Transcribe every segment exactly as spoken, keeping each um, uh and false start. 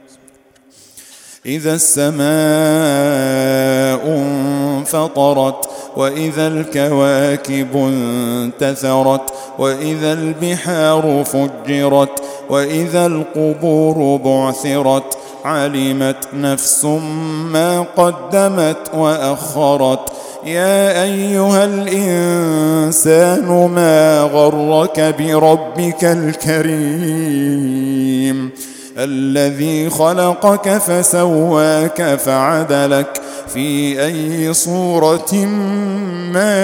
إذا السماء انفطرت وإذا الكواكب انتثرت وإذا البحار فجرت وإذا القبور بعثرت علمت نفس ما قدمت وأخرت يا أيها الإنسان ما غرك بربك الكريم الذي خلقك فسواك فعدلك في أي صورة ما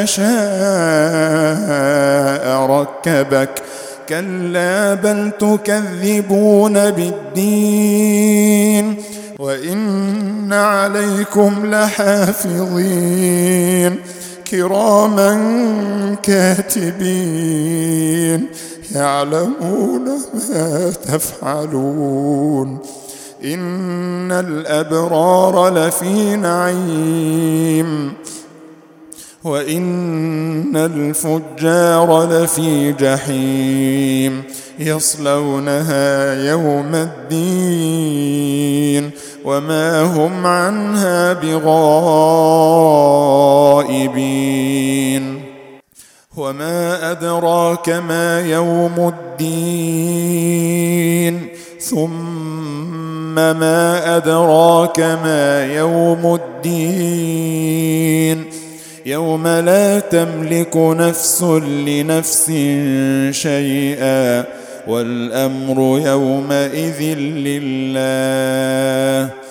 شاء ركبك كلا بل تكذبون بالدين وإن عليكم لحافظين كراما كاتبين يعلمون ما تفعلون إن الأبرار لفي نعيم وإن الفجار لفي جحيم يصلونها يوم الدين وما هم عنها بغائبين وما أدراك ما يوم الدين ثم ما أدراك ما يوم الدين يوم لا تملك نفس لنفس شيئا والأمر يومئذ لله